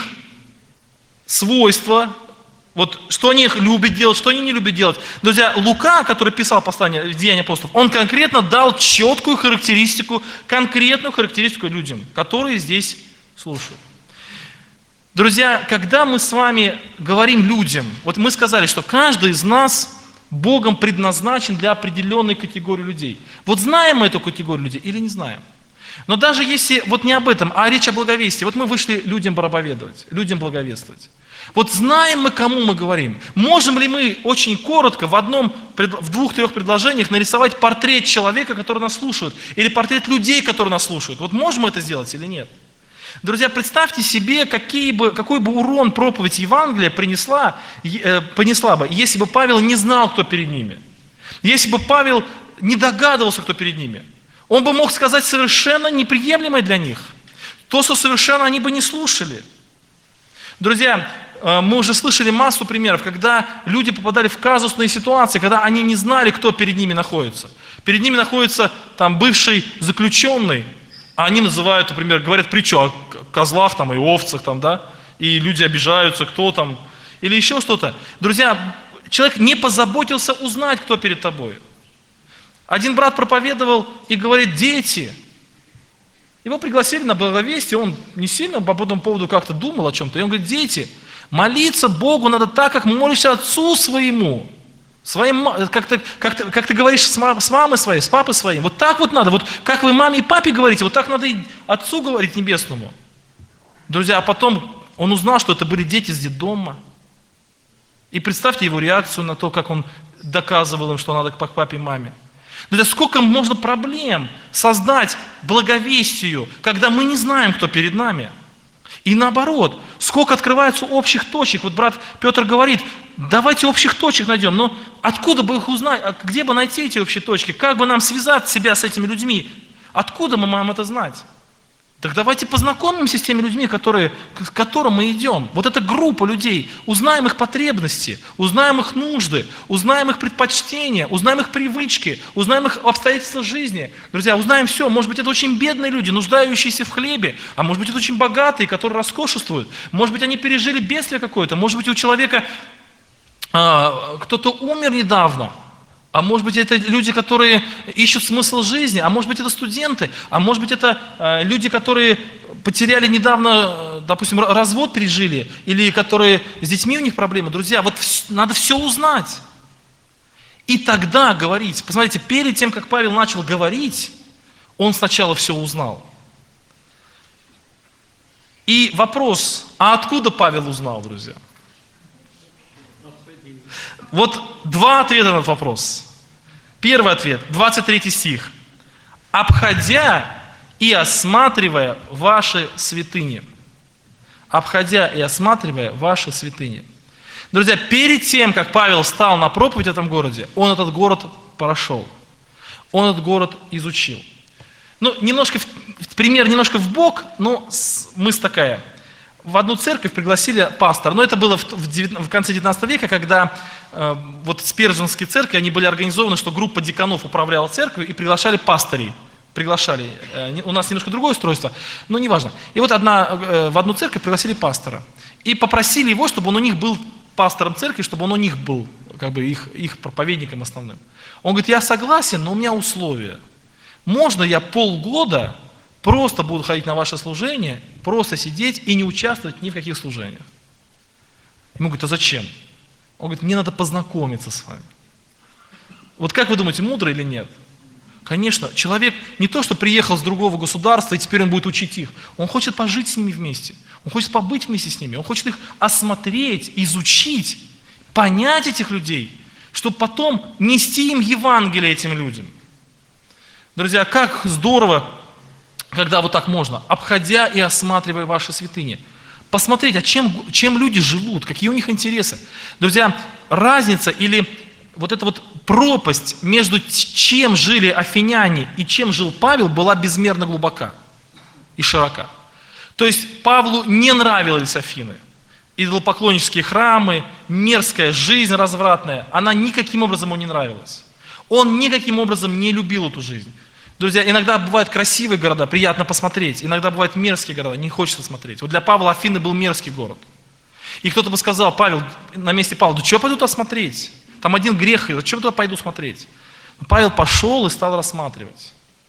свойства, вот что они любят делать, что они не любят делать. Друзья, Лука, который писал послание в Деяниях апостолов, он конкретно дал четкую характеристику, конкретную характеристику людям, которые здесь слушают. Друзья, когда мы с вами говорим людям, вот мы сказали, что каждый из нас Богом предназначен для определенной категории людей. Вот знаем мы эту категорию людей или не знаем? Но даже если вот не об этом, а речь о благовестии, вот мы вышли людям проповедовать, людям благовествовать. Вот знаем мы, кому мы говорим. Можем ли мы очень коротко в двух-трех предложениях нарисовать портрет человека, который нас слушает, или портрет людей, которые нас слушают? Вот можем мы это сделать или нет? Друзья, представьте себе, какой бы урон проповедь Евангелия понесла бы, если бы Павел не знал, кто перед ними. Если бы Павел не догадывался, кто перед ними. Он бы мог сказать совершенно неприемлемое для них. То, что совершенно они бы не слушали. Друзья, мы уже слышали массу примеров, когда люди попадали в казусные ситуации, когда они не знали, кто перед ними находится. Перед ними находится там бывший заключенный, а они называют, например, говорят притчу о козлах там, и овцах, там, да, и люди обижаются, кто там, или еще что-то. Друзья, человек не позаботился узнать, кто перед тобой. Один брат проповедовал и говорит: дети. Его пригласили на благовестие, он не сильно по этому поводу как-то думал о чем-то. И он говорит: дети, молиться Богу надо так, как молишься отцу своему. Как ты говоришь с мамой своей, с папой своим. Вот так вот надо. Вот как вы маме и папе говорите, вот так надо и отцу говорить небесному. Друзья, а потом он узнал, что это были дети с детдома. И представьте его реакцию на то, как он доказывал им, что надо к папе и маме. Друзья, сколько можно проблем создать благовестию, когда мы не знаем, кто перед нами. И наоборот, сколько открывается общих точек. Вот брат Петр говорит, давайте общих точек найдем. Но откуда бы их узнать, где бы найти эти общие точки? Как бы нам связать себя с этими людьми? Откуда мы можем это знать? Так давайте познакомимся с теми людьми, к которым мы идем. Вот эта группа людей, узнаем их потребности, узнаем их нужды, узнаем их предпочтения, узнаем их привычки, узнаем их обстоятельства жизни. Друзья, узнаем все. Может быть, это очень бедные люди, нуждающиеся в хлебе, а может быть, это очень богатые, которые роскошествуют. Может быть, они пережили бедствие какое-то, может быть, у человека кто-то умер недавно. А может быть, это люди, которые ищут смысл жизни, а может быть, это студенты, а может быть, это люди, которые потеряли недавно, допустим, развод пережили, или которые с детьми у них проблемы. Друзья, вот надо все узнать. И тогда говорить. Посмотрите, перед тем, как Павел начал говорить, он сначала все узнал. И вопрос, а откуда Павел узнал, друзья? Вот два ответа на этот вопрос. Первый ответ, 23 стих. «Обходя и осматривая ваши святыни». Обходя и осматривая ваши святыни. Друзья, перед тем, как Павел стал на проповедь в этом городе, он этот город прошел. Он этот город изучил. Ну, пример немножко вбок, но мысль такая. В одну церковь пригласили пастора, но это было в конце 19 века, когда вот Сперженские церкви, они были организованы, что группа деканов управляла церковью и приглашали пастырей. Приглашали. У нас немножко другое устройство, но неважно. И вот в одну церковь пригласили пастора. И попросили его, чтобы он у них был пастором церкви, чтобы он у них был как бы их проповедником основным. Он говорит, я согласен, но у меня условия. Можно я полгода просто буду ходить на ваше служение, просто сидеть и не участвовать ни в каких служениях. Ему говорят, а зачем? Он говорит, мне надо познакомиться с вами. Вот как вы думаете, мудро или нет? Конечно, человек не то, что приехал с другого государства, и теперь он будет учить их. Он хочет пожить с ними вместе. Он хочет побыть вместе с ними. Он хочет их осмотреть, изучить, понять этих людей, чтобы потом нести им Евангелие этим людям. Друзья, как здорово, когда вот так можно, обходя и осматривая ваши святыни. Посмотреть, а чем люди живут, какие у них интересы. Друзья, разница или вот эта вот пропасть между чем жили афиняне и чем жил Павел была безмерно глубока и широка. То есть Павлу не нравились Афины. Идолопоклоннические храмы, мерзкая жизнь развратная, она никаким образом ему не нравилась. Он никаким образом не любил эту жизнь. Друзья, иногда бывают красивые города, приятно посмотреть. Иногда бывают мерзкие города, не хочется смотреть. Вот для Павла Афины был мерзкий город. И кто-то бы сказал, Павел, на месте Павла, да что я пойду туда смотреть? Там один грех, зачем я туда пойду смотреть? Павел пошел и стал рассматривать.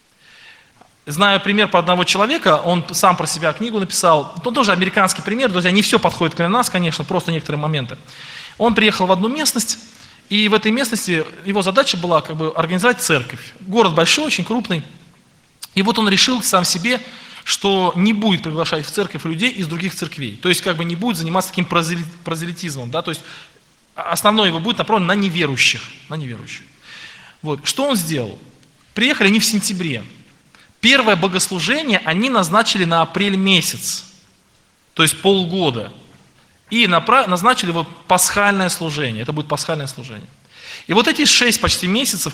Знаю пример про одного человека, он сам про себя книгу написал. Он тоже американский пример, друзья, не все подходит для нас, конечно, просто некоторые моменты. Он приехал в одну местность, и в этой местности его задача была как бы организовать церковь. Город большой, очень крупный. И вот он решил сам себе, что не будет приглашать в церковь людей из других церквей. То есть как бы не будет заниматься таким прозелитизмом. Да? То есть основное его будет направлено на неверующих. Вот. Что он сделал? Приехали они в сентябре. Первое богослужение они назначили на апрель месяц. То есть полгода. И назначили его пасхальное служение. Это будет пасхальное служение. И вот эти 6 почти месяцев,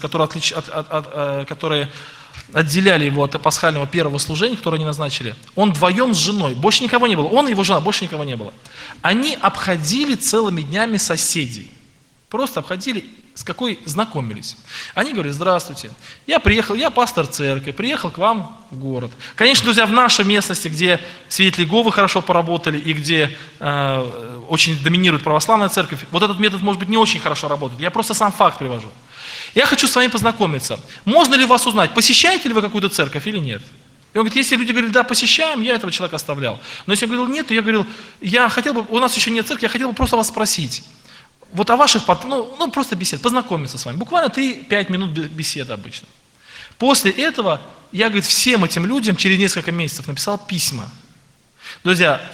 которые отделяли его от пасхального первого служения, которое они назначили, он вдвоем с женой, больше никого не было, он и его жена, больше никого не было. Они обходили целыми днями соседей. Просто обходили, с какой знакомились. Они говорили, здравствуйте, я приехал, я пастор церкви, приехал к вам в город. Конечно, друзья, в нашей местности, где свидетели Иеговы хорошо поработали и где очень доминирует православная церковь, вот этот метод, может быть, не очень хорошо работает. Я просто сам факт привожу. Я хочу с вами познакомиться. Можно ли вас узнать, посещаете ли вы какую-то церковь или нет? И он говорит, если люди говорили, да, посещаем, я этого человека оставлял. Но если он говорил, нет, то я говорил, я хотел бы, у нас еще нет церкви, я хотел бы просто вас спросить. Вот о ваших, просто бесед, познакомиться с вами. Буквально 3-5 минут беседы обычно. После этого я, говорит, всем этим людям через несколько месяцев написал письма. Друзья,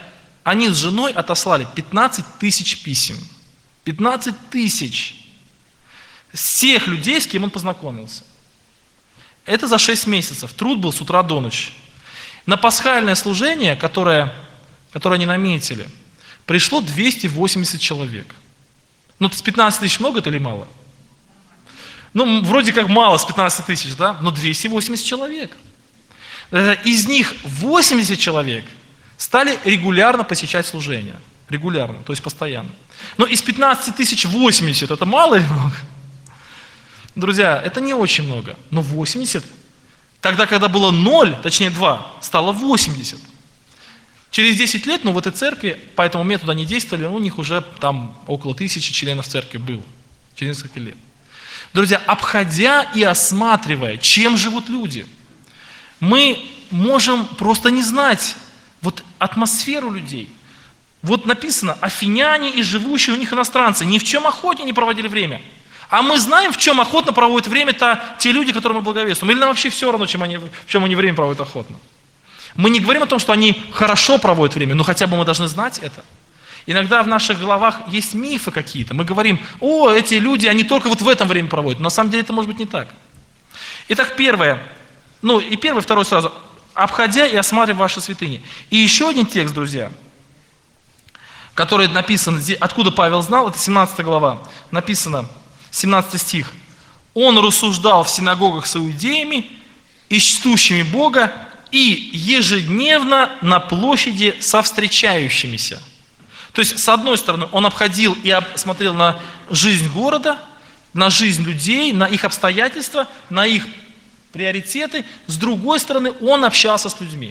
Они с женой отослали 15 тысяч писем. 15 тысяч. Всех людей, с кем он познакомился. Это за 6 месяцев. Труд был с утра до ночи. На пасхальное служение, которое они наметили, пришло 280 человек. Ну, с 15 тысяч много это или мало? Ну, вроде как мало с 15 тысяч, да? Но 280 человек. Из них 80 человек стали регулярно посещать служение. Регулярно, то есть постоянно. Но из 15 тысяч 80 это мало или много? Друзья, это не очень много. Но 80, тогда, когда было 0, точнее 2, стало 80. Через 10 лет, в этой церкви, по этому методу они действовали, у них уже там около 1000 членов церкви было. Через несколько лет. Друзья, обходя и осматривая, чем живут люди, мы можем просто не знать атмосферу людей. Вот написано, афиняне и живущие у них иностранцы ни в чем охотнее не проводили время. А мы знаем, в чем охотно проводят время-то те люди, которым мы благовествуем. Или нам вообще все равно, в чем они время проводят охотно. Мы не говорим о том, что они хорошо проводят время, но хотя бы мы должны знать это. Иногда в наших головах есть мифы какие-то. Мы говорим, эти люди, они только в этом время проводят. Но на самом деле это может быть не так. Итак, первое, второе сразу. Обходя и осматривая ваши святыни. И еще один текст, друзья, который написан, откуда Павел знал, это 17 глава, написано, 17 стих. Он рассуждал в синагогах с иудеями, ищущими Бога, и ежедневно на площади со встречающимися. То есть, с одной стороны, он обходил и смотрел на жизнь города, на жизнь людей, на их обстоятельства, на их приоритеты. С другой стороны, он общался с людьми.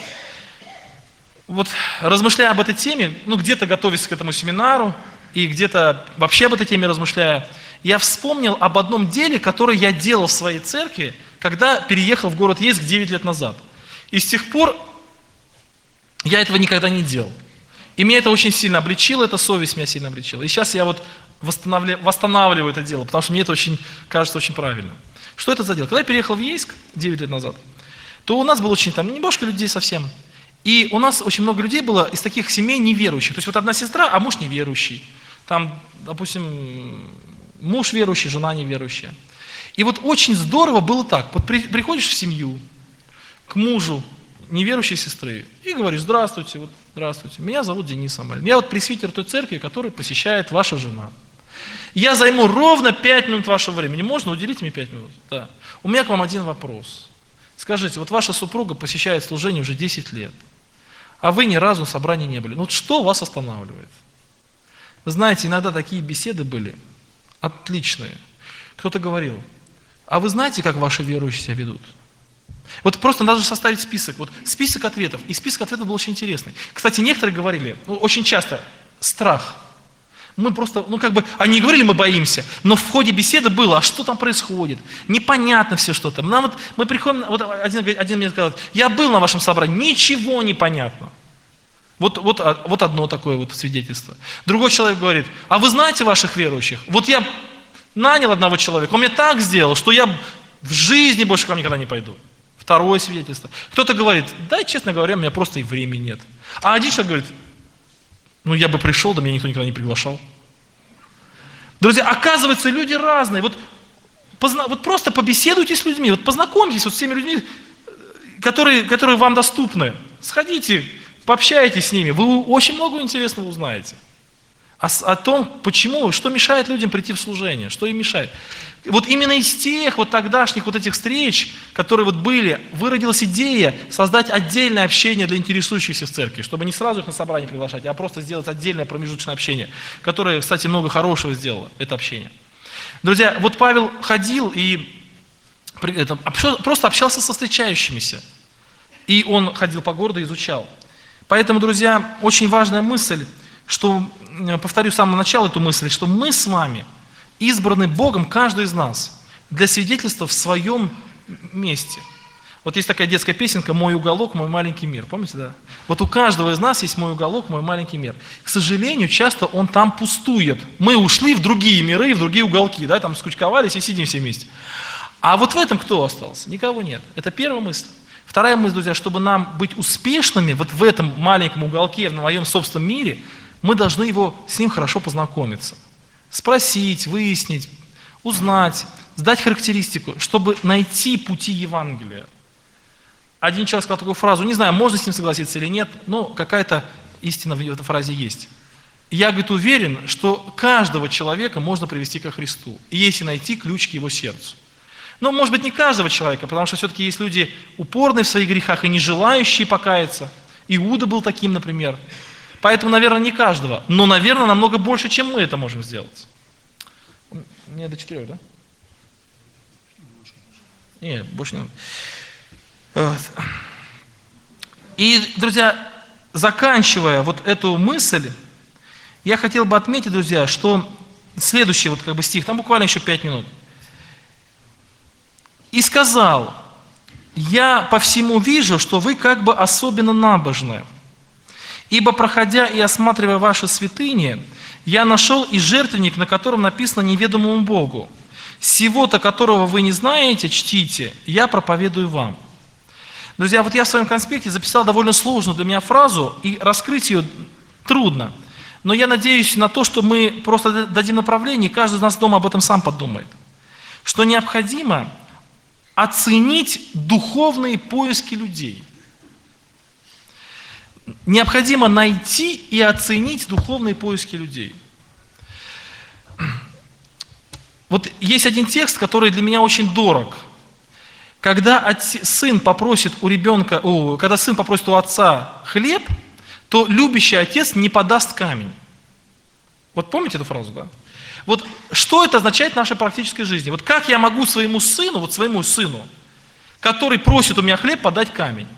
Размышляя об этой теме, где-то готовясь к этому семинару, и где-то вообще об этой теме размышляя, я вспомнил об одном деле, которое я делал в своей церкви, когда переехал в город Ейск 9 лет назад. И с тех пор я этого никогда не делал. И меня это очень сильно обличило, эта совесть меня сильно обличила. И сейчас я восстанавливаю это дело, потому что мне это кажется очень правильно. Что это за дело? Когда я переехал в Ейск 9 лет назад, то у нас было немножко людей совсем. И у нас очень много людей было из таких семей неверующих. То есть одна сестра, а муж неверующий. Там, допустим, муж верующий, жена неверующая. И очень здорово было так. Приходишь в семью, к мужу неверующей сестры, и говоришь, здравствуйте, здравствуйте, меня зовут Денис Самарин. Я пресвитер той церкви, которую посещает ваша жена. Я займу ровно 5 минут вашего времени. Можно уделить мне 5 минут? Да. У меня к вам один вопрос. Скажите, ваша супруга посещает служение уже 10 лет, а вы ни разу на собрании не были. Что вас останавливает? Вы знаете, иногда такие беседы были отличные. Кто-то говорил, а вы знаете, как ваши верующие себя ведут? Просто надо составить список. Список ответов. И список ответов был очень интересный. Кстати, некоторые говорили, очень часто, страх. Мы просто, они говорили, мы боимся, но в ходе беседы было, а что там происходит? Непонятно все что-то. Мы приходим, один мне сказал, я был на вашем собрании, ничего не понятно. Вот одно такое свидетельство. Другой человек говорит, а вы знаете ваших верующих? Я нанял одного человека, он мне так сделал, что я в жизни больше к вам никогда не пойду. Второе свидетельство. Кто-то говорит, да, честно говоря, у меня просто и времени нет. А один человек говорит, я бы пришел, да меня никто никогда не приглашал. Друзья, оказывается, люди разные. Просто побеседуйте с людьми, познакомьтесь с теми людьми, которые вам доступны. Сходите, пообщайтесь с ними, вы очень много интересного узнаете. О том, почему, что мешает людям прийти в служение, что им мешает. Именно из тех тогдашних этих встреч, которые были, выродилась идея создать отдельное общение для интересующихся в церкви, чтобы не сразу их на собрание приглашать, а просто сделать отдельное промежуточное общение, которое, кстати, много хорошего сделало, это общение. Друзья, Павел ходил и просто общался со встречающимися. И он ходил по городу и изучал. Поэтому, друзья, очень важная мысль, что, повторю с самого начала эту мысль, что мы с вами избраны Богом, каждый из нас, для свидетельства в своем месте. Есть такая детская песенка «Мой уголок, мой маленький мир». Помните, да? У каждого из нас есть мой уголок, мой маленький мир. К сожалению, часто он там пустует. Мы ушли в другие миры, в другие уголки, там скучковались и сидим все вместе. А в этом кто остался? Никого нет. Это первая мысль. Вторая мысль, друзья, чтобы нам быть успешными вот в этом маленьком уголке, в моем собственном мире, мы должны с ним хорошо познакомиться. Спросить, выяснить, узнать, сдать характеристику, чтобы найти пути Евангелия. Один человек сказал такую фразу, не знаю, можно с ним согласиться или нет, но какая-то истина в этой фразе есть. Я, говорит, уверен, что каждого человека можно привести ко Христу, если найти ключ к его сердцу. Но, может быть, не каждого человека, потому что все-таки есть люди упорные в своих грехах и не желающие покаяться. Иуда был таким, например. Поэтому, наверное, не каждого, но, наверное, намного больше, чем мы это можем сделать. Мне до 4, да? Нет, больше не надо. Вот. И, друзья, заканчивая вот эту мысль, я хотел бы отметить, друзья, что следующий стих, там буквально еще 5 минут. «И сказал, я по всему вижу, что вы особенно набожны, ибо, проходя и осматривая ваши святыни, я нашел и жертвенник, на котором написано неведомому Богу. Сего-то, которого вы не знаете, чтите, я проповедую вам». Друзья, я в своем конспекте записал довольно сложную для меня фразу, и раскрыть ее трудно. Но я надеюсь на то, что мы просто дадим направление, и каждый из нас дома об этом сам подумает. Что необходимо оценить духовные поиски людей. Необходимо найти и оценить духовные поиски людей. Есть один текст, который для меня очень дорог. Когда сын попросит у отца хлеб, то любящий отец не подаст камень. Помните эту фразу, да? Что это означает в нашей практической жизни? Как я могу своему сыну, который просит у меня хлеб, подать камень?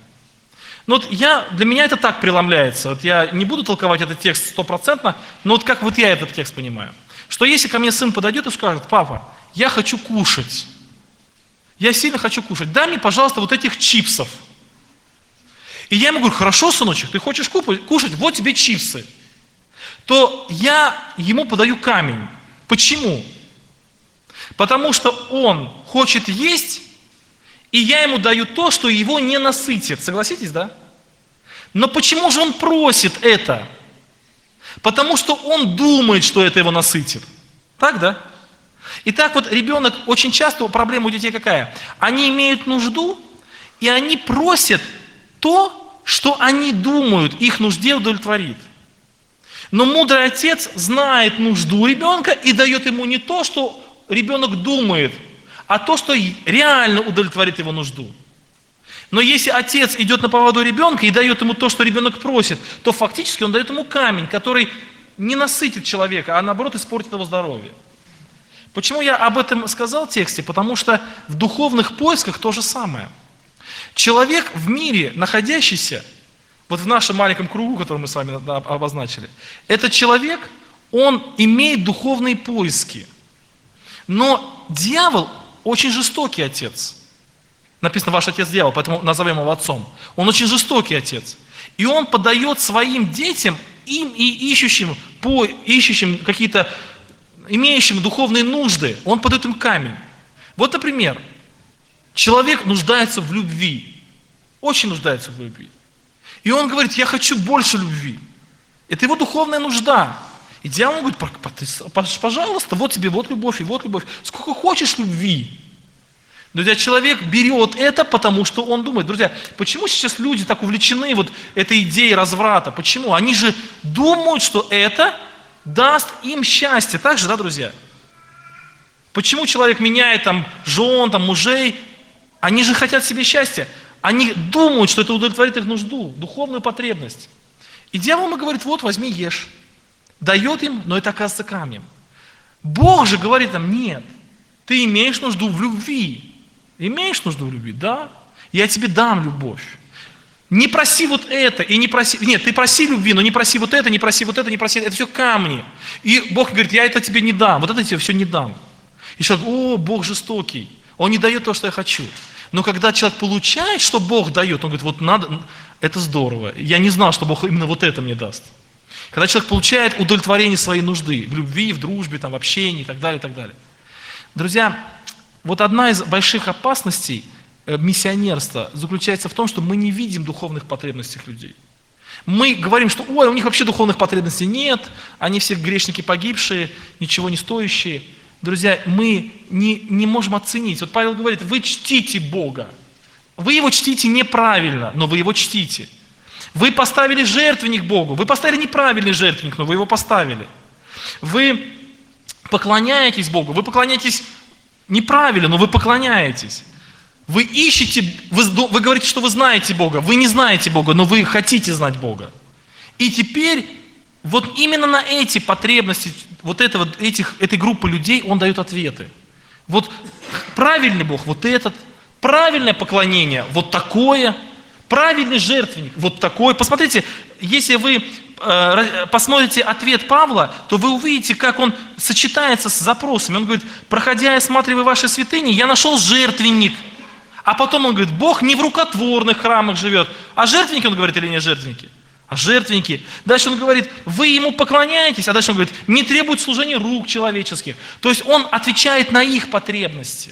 Для меня это так преломляется. Я не буду толковать этот текст 100%, но как я этот текст понимаю. Что если ко мне сын подойдет и скажет: папа, я хочу кушать. Я сильно хочу кушать. Дай мне, пожалуйста, этих чипсов. И я ему говорю: хорошо, сыночек, ты хочешь кушать, вот тебе чипсы. То я ему подаю камень. Почему? Потому что он хочет есть, и я ему даю то, что его не насытит. Согласитесь, да? Но почему же он просит это? Потому что он думает, что это его насытит. Так, да? Итак, ребенок, очень часто проблема у детей какая? Они имеют нужду, и они просят то, что они думают, их нужде удовлетворит. Но мудрый отец знает нужду ребенка и дает ему не то, что ребенок думает, а то, что реально удовлетворит его нужду. Но если отец идет на поводу ребенка и дает ему то, что ребенок просит, то фактически он дает ему камень, который не насытит человека, а наоборот испортит его здоровье. Почему я об этом сказал в тексте? Потому что в духовных поисках то же самое. Человек в мире, находящийся в нашем маленьком кругу, который мы с вами обозначили, этот человек, он имеет духовные поиски. Но дьявол очень жестокий отец. Написано: ваш отец дьявол, поэтому назовем его отцом. Он очень жестокий отец. И он подает своим детям, им и ищущим какие-то, имеющим духовные нужды, он подает им камень. Например, человек нуждается в любви. Очень нуждается в любви. И он говорит: я хочу больше любви. Это его духовная нужда. И дьявол говорит: пожалуйста, вот тебе любовь и вот любовь. Сколько хочешь любви. Друзья, человек берет это, потому что он думает. Друзья, почему сейчас люди так увлечены этой идеей разврата? Почему? Они же думают, что это даст им счастье. Так же, да, друзья? Почему человек меняет жен, мужей? Они же хотят себе счастья. Они думают, что это удовлетворит их нужду, духовную потребность. И дьявол ему говорит: возьми, ешь. Дает им, но это оказывается камнем. Бог же говорит нам: нет, ты имеешь нужду в любви. Имеешь нужду в любви? Да. Я тебе дам любовь. Не проси это, и не проси... Нет, ты проси любви, но не проси это, не проси это, не проси... Это все камни. И Бог говорит: я это тебе не дам, это тебе все не дам. И человек: Бог жестокий, Он не дает то, что я хочу. Но когда человек получает, что Бог дает, он говорит: надо, это здорово. Я не знал, что Бог именно это мне даст. Когда человек получает удовлетворение своей нужды в любви, в дружбе, в общении и так далее, и так далее. Друзья, одна из больших опасностей миссионерства заключается в том, что мы не видим духовных потребностей людей. Мы говорим, что ой, у них вообще духовных потребностей нет, они все грешники погибшие, ничего не стоящие. Друзья, мы не можем оценить. Вот Павел говорит, вы чтите Бога. Вы его чтите неправильно, но вы его чтите. Вы поставили жертвенник Богу. Вы поставили неправильный жертвенник, но вы его поставили. Вы поклоняетесь Богу. Вы поклоняетесь неправильно, но вы поклоняетесь. Вы ищете, вы говорите, что вы знаете Бога. Вы не знаете Бога, но вы хотите знать Бога. И теперь вот именно на эти потребности этой группы людей Он дает ответы. Вот правильный Бог, вот этот. Правильное поклонение, вот такое. Правильный жертвенник, вот такой. Посмотрите, если вы посмотрите ответ Павла, то вы увидите, как он сочетается с запросами. Он говорит, проходя и осматривая ваши святыни, я нашел жертвенник. А потом он говорит, Бог не в рукотворных храмах живет. А жертвенники, он говорит, или не жертвенники? А жертвенники. Дальше он говорит, вы ему поклоняетесь. А дальше он говорит, не требует служения рук человеческих. То есть он отвечает на их потребности.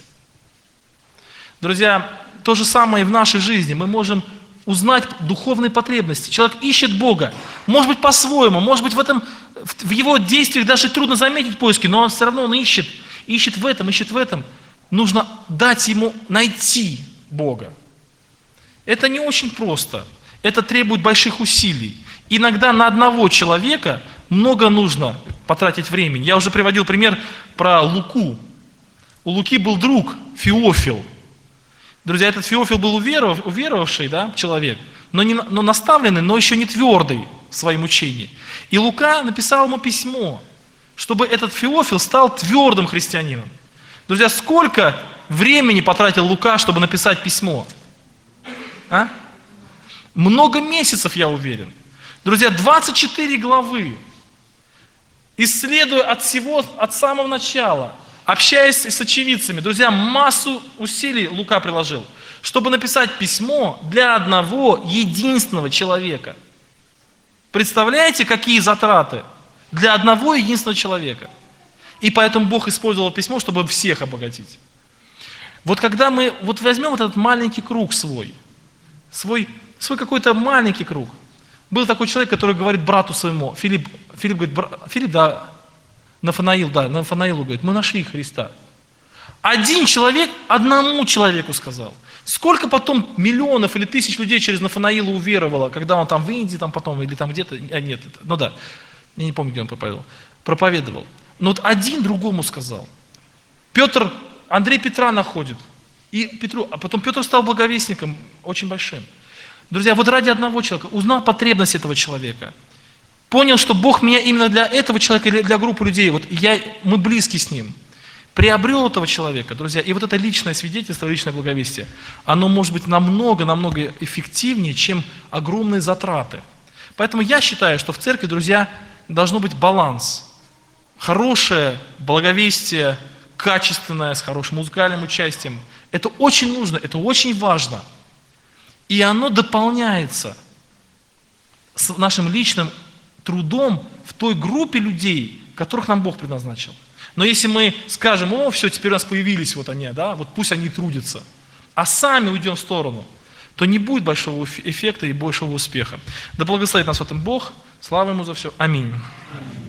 Друзья, то же самое и в нашей жизни. Мы можем узнать духовные потребности. Человек ищет Бога. Может быть, по-своему, может быть, в его действиях даже трудно заметить поиски, но он все равно ищет в этом. Нужно дать ему найти Бога. Это не очень просто. Это требует больших усилий. Иногда на одного человека много нужно потратить времени. Я уже приводил пример про Луку. У Луки был друг Феофил. Друзья, этот Феофил был уверовавший, да, человек, но наставленный, но еще не твердый в своем учении. И Лука написал ему письмо, чтобы этот Феофил стал твердым христианином. Друзья, сколько времени потратил Лука, чтобы написать письмо? А? Много месяцев, я уверен. Друзья, 24 главы. Исследуя от самого начала, общаясь с очевидцами, друзья, массу усилий Лука приложил, чтобы написать письмо для одного единственного человека. Представляете, какие затраты для одного единственного человека? И поэтому Бог использовал письмо, чтобы всех обогатить. Вот когда мы возьмем этот маленький круг свой какой-то маленький круг. Был такой человек, который говорит брату своему, Филипп говорит, Нафанаилу говорит, мы нашли Христа. Один человек одному человеку сказал. Сколько потом миллионов или тысяч людей через Нафанаила уверовало, когда он там в Индии, там потом, или там где-то, я не помню, где он проповедовал. Но вот один другому сказал. Андрей Петра находит. А потом Петр стал благовестником очень большим. Друзья, вот ради одного человека узнал потребность этого человека. Понял, что Бог меня именно для этого человека или для группы людей, мы близки с ним. Приобрел этого человека, друзья, и вот это личное свидетельство, личное благовестие, оно может быть намного эффективнее, чем огромные затраты. Поэтому я считаю, что в церкви, друзья, должно быть баланс. Хорошее благовестие, качественное, с хорошим музыкальным участием. Это очень нужно, это очень важно. И оно дополняется с нашим личным трудом в той группе людей, которых нам Бог предназначил. Но если мы скажем, все, теперь у нас появились они, пусть они трудятся, а сами уйдем в сторону, то не будет большого эффекта и большего успеха. Да благословит нас в этом Бог. Слава Ему за все. Аминь.